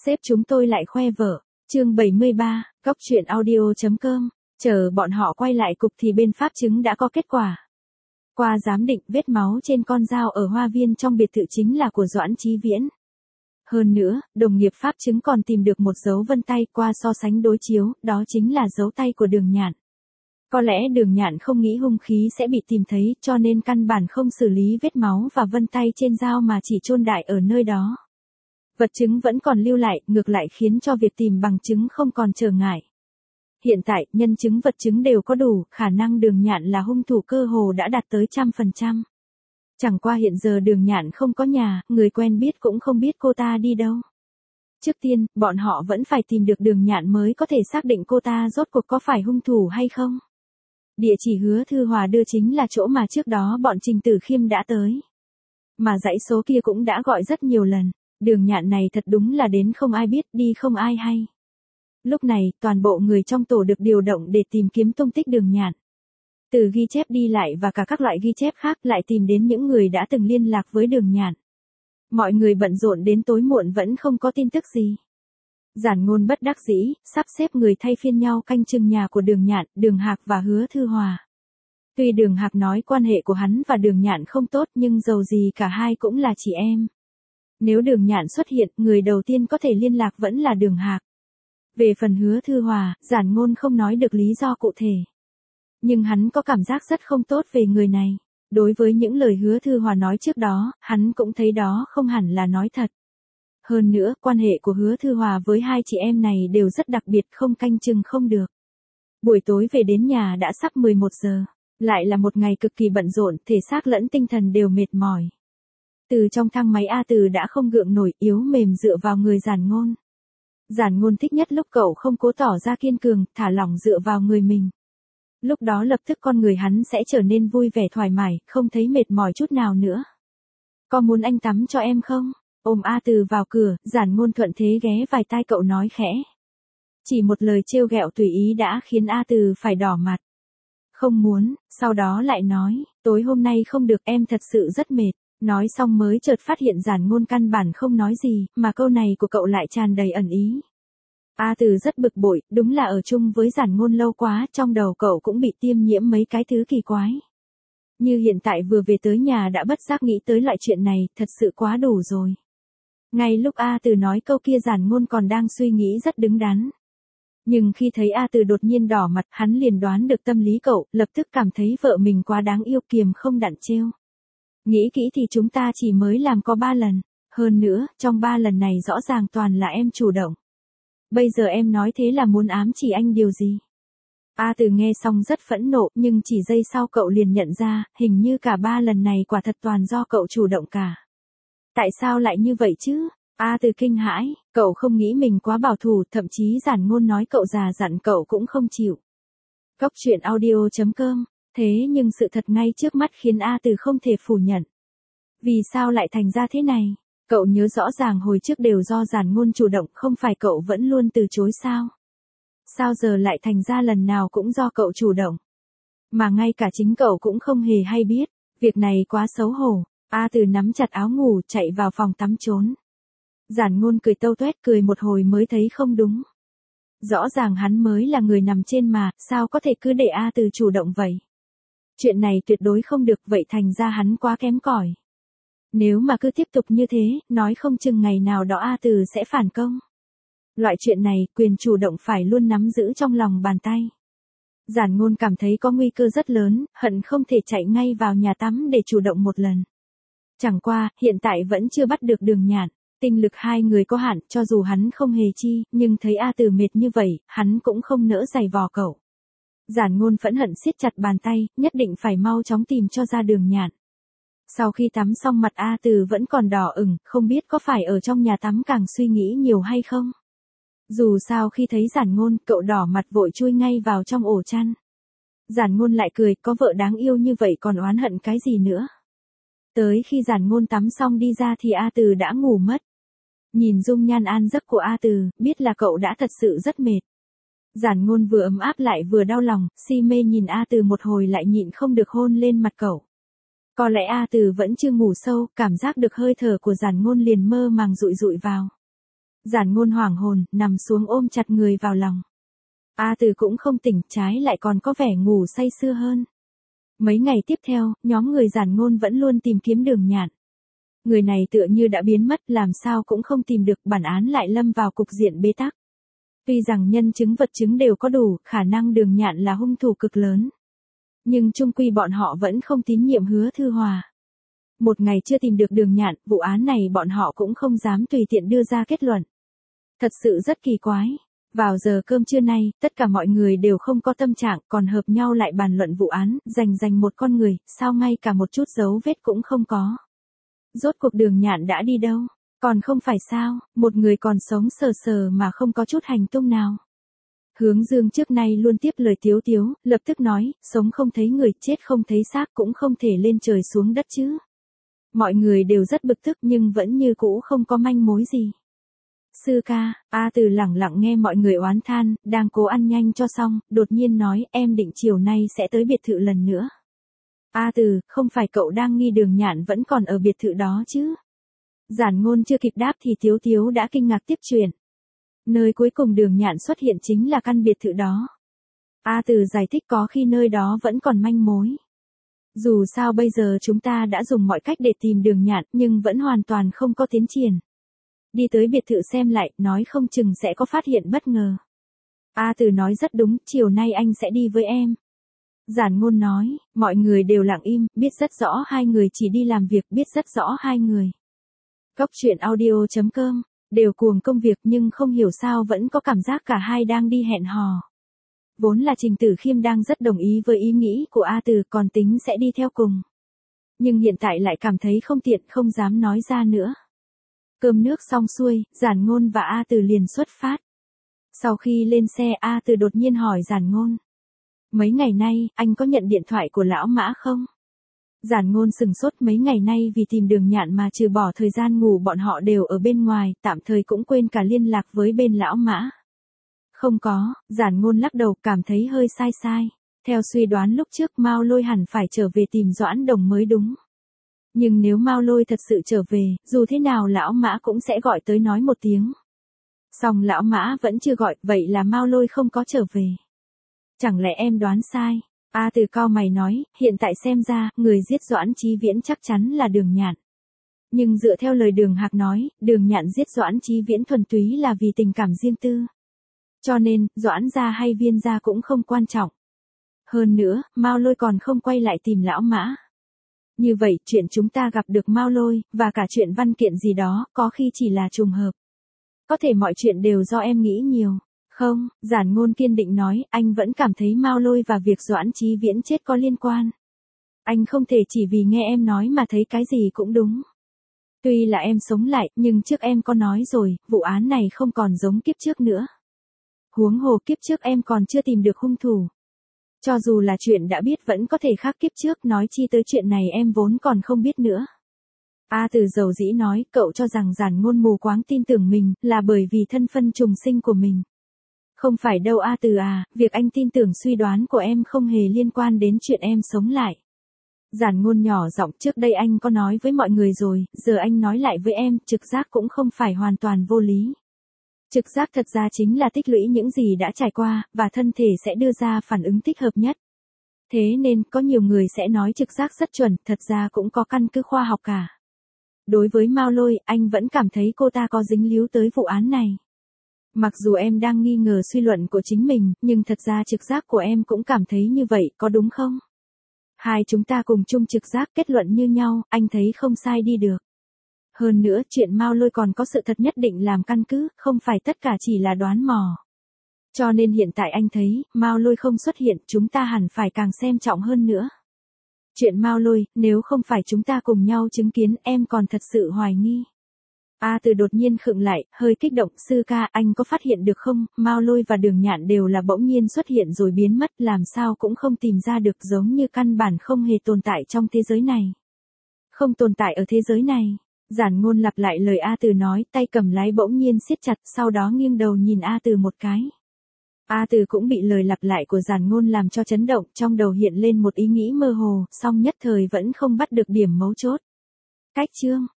Sếp chúng tôi lại khoe vợ. Chương 73, Cóc truyện audio.com. Chờ bọn họ quay lại cục thì bên pháp chứng đã có kết quả. Qua giám định, vết máu trên con dao ở hoa viên trong biệt thự chính là của Doãn Chí Viễn. Hơn nữa, đồng nghiệp pháp chứng còn tìm được một dấu vân tay qua so sánh đối chiếu, đó chính là dấu tay của Đường Nhạn. Có lẽ Đường Nhạn không nghĩ hung khí sẽ bị tìm thấy, cho nên căn bản không xử lý vết máu và vân tay trên dao mà chỉ chôn đại ở nơi đó. Vật chứng vẫn còn lưu lại, ngược lại khiến cho việc tìm bằng chứng không còn trở ngại. Hiện tại, nhân chứng vật chứng đều có đủ, khả năng Đường Nhạn là hung thủ cơ hồ đã đạt tới 100%. Chẳng qua hiện giờ Đường Nhạn không có nhà, người quen biết cũng không biết cô ta đi đâu. Trước tiên, bọn họ vẫn phải tìm được Đường Nhạn mới có thể xác định cô ta rốt cuộc có phải hung thủ hay không. Địa chỉ Hứa Thư Hòa đưa chính là chỗ mà trước đó bọn Trình Tử Khiêm đã tới. Mà dãy số kia cũng đã gọi rất nhiều lần. Đường Nhạn này thật đúng là đến không ai biết, đi không ai hay. Lúc này, toàn bộ người trong tổ được điều động để tìm kiếm tung tích Đường Nhạn. Từ ghi chép đi lại và cả các loại ghi chép khác lại tìm đến những người đã từng liên lạc với Đường Nhạn. Mọi người bận rộn đến tối muộn vẫn không có tin tức gì. Giản Ngôn bất đắc dĩ, sắp xếp người thay phiên nhau canh chừng nhà của Đường Nhạn, Đường Hạc và Hứa Thư Hòa. Tuy Đường Hạc nói quan hệ của hắn và Đường Nhạn không tốt nhưng dầu gì cả hai cũng là chị em. Nếu Đường Nhạn xuất hiện, người đầu tiên có thể liên lạc vẫn là Đường Hạc. Về phần Hứa Thư Hòa, Giản Ngôn không nói được lý do cụ thể. Nhưng hắn có cảm giác rất không tốt về người này. Đối với những lời Hứa Thư Hòa nói trước đó, hắn cũng thấy đó không hẳn là nói thật. Hơn nữa, quan hệ của Hứa Thư Hòa với hai chị em này đều rất đặc biệt, không canh chừng không được. Buổi tối về đến nhà đã sắp 11 giờ. Lại là một ngày cực kỳ bận rộn, thể xác lẫn tinh thần đều mệt mỏi. Từ trong thang máy A Từ đã không gượng nổi, yếu mềm dựa vào người Giản Ngôn. Giản Ngôn thích nhất lúc cậu không cố tỏ ra kiên cường, thả lỏng dựa vào người mình. Lúc đó lập tức con người hắn sẽ trở nên vui vẻ thoải mái, không thấy mệt mỏi chút nào nữa. Có muốn anh tắm cho em không? Ôm A Từ vào cửa, Giản Ngôn thuận thế ghé vài tai cậu nói khẽ. Chỉ một lời trêu ghẹo tùy ý đã khiến A Từ phải đỏ mặt. Không muốn, sau đó lại nói, tối hôm nay không được, em thật sự rất mệt. Nói xong mới chợt phát hiện Giản Ngôn căn bản không nói gì, mà câu này của cậu lại tràn đầy ẩn ý. A Từ rất bực bội, đúng là ở chung với Giản Ngôn lâu quá, trong đầu cậu cũng bị tiêm nhiễm mấy cái thứ kỳ quái. Như hiện tại vừa về tới nhà đã bất giác nghĩ tới loại chuyện này, thật sự quá đủ rồi. Ngay lúc A Từ nói câu kia Giản Ngôn còn đang suy nghĩ rất đứng đắn. Nhưng khi thấy A Từ đột nhiên đỏ mặt, hắn liền đoán được tâm lý cậu, lập tức cảm thấy vợ mình quá đáng yêu, kiềm không đặn trêu. Nghĩ kỹ thì chúng ta chỉ mới làm có 3 lần, hơn nữa, trong 3 lần này rõ ràng toàn là em chủ động. Bây giờ em nói thế là muốn ám chỉ anh điều gì? A Từ nghe xong rất phẫn nộ, nhưng chỉ giây sau cậu liền nhận ra, hình như cả 3 lần này quả thật toàn do cậu chủ động cả. Tại sao lại như vậy chứ? A Từ kinh hãi, cậu không nghĩ mình quá bảo thủ, thậm chí Giản Ngôn nói cậu già dặn cậu cũng không chịu. Cóc truyện audio.com. Thế nhưng sự thật ngay trước mắt khiến A Từ không thể phủ nhận. Vì sao lại thành ra thế này? Cậu nhớ rõ ràng hồi trước đều do Giản Ngôn chủ động, không phải cậu vẫn luôn từ chối sao? Sao giờ lại thành ra lần nào cũng do cậu chủ động? Mà ngay cả chính cậu cũng không hề hay biết, việc này quá xấu hổ. A Từ nắm chặt áo ngủ chạy vào phòng tắm trốn. Giản Ngôn cười tâu tuét, cười một hồi mới thấy không đúng. Rõ ràng hắn mới là người nằm trên mà, sao có thể cứ để A Từ chủ động vậy? Chuyện này tuyệt đối không được, vậy thành ra hắn quá kém cỏi. Nếu mà cứ tiếp tục như thế, nói không chừng ngày nào đó A Từ sẽ phản công. Loại chuyện này, quyền chủ động phải luôn nắm giữ trong lòng bàn tay. Giản Ngôn cảm thấy có nguy cơ rất lớn, hận không thể chạy ngay vào nhà tắm để chủ động một lần. Chẳng qua, hiện tại vẫn chưa bắt được Đường Nhạn. Tinh lực hai người có hạn, cho dù hắn không hề chi, nhưng thấy A Từ mệt như vậy, hắn cũng không nỡ giày vò cậu. Giản Ngôn phẫn hận siết chặt bàn tay, nhất định phải mau chóng tìm cho ra Đường Nhạn. Sau khi tắm xong mặt A Từ vẫn còn đỏ ửng, không biết có phải ở trong nhà tắm càng suy nghĩ nhiều hay không. Dù sao khi thấy Giản Ngôn, cậu đỏ mặt vội chui ngay vào trong ổ chăn. Giản Ngôn lại cười, có vợ đáng yêu như vậy còn oán hận cái gì nữa. Tới khi Giản Ngôn tắm xong đi ra thì A Từ đã ngủ mất. Nhìn dung nhan an giấc của A Từ, biết là cậu đã thật sự rất mệt. Giản Ngôn vừa ấm áp lại vừa đau lòng, si mê nhìn A Từ một hồi lại nhịn không được hôn lên mặt cậu. Có lẽ A Từ vẫn chưa ngủ sâu, cảm giác được hơi thở của Giản Ngôn liền mơ màng dụi dụi vào. Giản Ngôn hoảng hồn, nằm xuống ôm chặt người vào lòng. A Từ cũng không tỉnh, trái lại còn có vẻ ngủ say sưa hơn. Mấy ngày tiếp theo, nhóm người Giản Ngôn vẫn luôn tìm kiếm Đường Nhạn. Người này tựa như đã biến mất, làm sao cũng không tìm được, bản án lại lâm vào cục diện bế tắc. Tuy rằng nhân chứng vật chứng đều có đủ, khả năng Đường Nhạn là hung thủ cực lớn. Nhưng chung quy bọn họ vẫn không tín nhiệm Hứa Thư Hòa. Một ngày chưa tìm được Đường Nhạn, vụ án này bọn họ cũng không dám tùy tiện đưa ra kết luận. Thật sự rất kỳ quái. Vào giờ cơm trưa nay, tất cả mọi người đều không có tâm trạng, còn hợp nhau lại bàn luận vụ án, dành một con người, sao ngay cả một chút dấu vết cũng không có. Rốt cuộc Đường Nhạn đã đi đâu? Còn không phải sao, một người còn sống sờ sờ mà không có chút hành tung nào. Hướng Dương trước nay luôn tiếp lời Tiếu Tiếu, lập tức nói, sống không thấy người, chết không thấy xác, cũng không thể lên trời xuống đất chứ. Mọi người đều rất bực tức nhưng vẫn như cũ không có manh mối gì. Sư ca, A Từ lẳng lặng nghe mọi người oán than, đang cố ăn nhanh cho xong, đột nhiên nói, em định chiều nay sẽ tới biệt thự lần nữa. A Từ, không phải cậu đang nghi Đường Nhạn vẫn còn ở biệt thự đó chứ? Giản Ngôn chưa kịp đáp thì Tiếu Tiếu đã kinh ngạc tiếp chuyện. Nơi cuối cùng Đường Nhạn xuất hiện chính là căn biệt thự đó. A Từ giải thích có khi nơi đó vẫn còn manh mối. Dù sao bây giờ chúng ta đã dùng mọi cách để tìm Đường Nhạn nhưng vẫn hoàn toàn không có tiến triển. Đi tới biệt thự xem lại, nói không chừng sẽ có phát hiện bất ngờ. A Từ nói rất đúng, chiều nay anh sẽ đi với em. Giản Ngôn nói, mọi người đều lặng im, biết rất rõ hai người chỉ đi làm việc, biết rất rõ hai người. Cốc truyện audio.com, đều cuồng công việc nhưng không hiểu sao vẫn có cảm giác cả hai đang đi hẹn hò. Vốn là Trình Tử Khiêm đang rất đồng ý với ý nghĩ của A Từ, còn tính sẽ đi theo cùng. Nhưng hiện tại lại cảm thấy không tiện, không dám nói ra nữa. Cơm nước xong xuôi, Giản Ngôn và A Từ liền xuất phát. Sau khi lên xe, A Từ đột nhiên hỏi Giản Ngôn. Mấy ngày nay, anh có nhận điện thoại của lão Mã không? Giản Ngôn sừng sốt, mấy ngày nay vì tìm Đường Nhạn mà trừ bỏ thời gian ngủ bọn họ đều ở bên ngoài, tạm thời cũng quên cả liên lạc với bên lão Mã. Không có, Giản Ngôn lắc đầu, cảm thấy hơi sai sai. Theo suy đoán lúc trước Mao Lôi hẳn phải trở về tìm Doãn Đồng mới đúng. Nhưng nếu Mao Lôi thật sự trở về, dù thế nào lão Mã cũng sẽ gọi tới nói một tiếng. Song lão Mã vẫn chưa gọi, vậy là Mao Lôi không có trở về. Chẳng lẽ em đoán sai? A Từ cau mày nói, hiện tại xem ra, người giết Doãn Chí Viễn chắc chắn là Đường Nhạn. Nhưng dựa theo lời Đường Hạc nói, Đường Nhạn giết Doãn Chí Viễn thuần túy là vì tình cảm riêng tư. Cho nên, Doãn gia hay Viên gia cũng không quan trọng. Hơn nữa, Mao Lôi còn không quay lại tìm lão Mã. Như vậy, chuyện chúng ta gặp được Mao Lôi, và cả chuyện văn kiện gì đó, có khi chỉ là trùng hợp. Có thể mọi chuyện đều do em nghĩ nhiều. Không, Giản Ngôn kiên định nói, anh vẫn cảm thấy Mao Lôi và việc Doãn Chí Viễn chết có liên quan. Anh không thể chỉ vì nghe em nói mà thấy cái gì cũng đúng. Tuy là em sống lại, nhưng trước em có nói rồi, vụ án này không còn giống kiếp trước nữa. Huống hồ kiếp trước em còn chưa tìm được hung thủ. Cho dù là chuyện đã biết vẫn có thể khác kiếp trước, nói chi tới chuyện này em vốn còn không biết nữa. A Từ dầu dĩ nói, cậu cho rằng Giản Ngôn mù quáng tin tưởng mình, là bởi vì thân phân trùng sinh của mình. Không phải đâu A Từ à, việc anh tin tưởng suy đoán của em không hề liên quan đến chuyện em sống lại. Giản Ngôn nhỏ giọng, trước đây anh có nói với mọi người rồi, giờ anh nói lại với em, trực giác cũng không phải hoàn toàn vô lý. Trực giác thật ra chính là tích lũy những gì đã trải qua, và thân thể sẽ đưa ra phản ứng thích hợp nhất. Thế nên, có nhiều người sẽ nói trực giác rất chuẩn, thật ra cũng có căn cứ khoa học cả. Đối với Mao Lôi, anh vẫn cảm thấy cô ta có dính líu tới vụ án này. Mặc dù em đang nghi ngờ suy luận của chính mình, nhưng thật ra trực giác của em cũng cảm thấy như vậy, có đúng không? Hai chúng ta cùng chung trực giác, kết luận như nhau, anh thấy không sai đi được. Hơn nữa, chuyện Mao Lôi còn có sự thật nhất định làm căn cứ, không phải tất cả chỉ là đoán mò. Cho nên hiện tại anh thấy, Mao Lôi không xuất hiện, chúng ta hẳn phải càng xem trọng hơn nữa. Chuyện Mao Lôi, nếu không phải chúng ta cùng nhau chứng kiến, em còn thật sự hoài nghi. A Từ đột nhiên khựng lại, hơi kích động, sư ca, anh có phát hiện được không, Mao Lôi và Đường Nhạn đều là bỗng nhiên xuất hiện rồi biến mất, làm sao cũng không tìm ra được, giống như căn bản không hề tồn tại trong thế giới này. Không tồn tại ở thế giới này. Giản Ngôn lặp lại lời A Từ nói, tay cầm lái bỗng nhiên siết chặt, sau đó nghiêng đầu nhìn A Từ một cái. A Từ cũng bị lời lặp lại của Giản Ngôn làm cho chấn động, trong đầu hiện lên một ý nghĩ mơ hồ, song nhất thời vẫn không bắt được điểm mấu chốt. Cách chương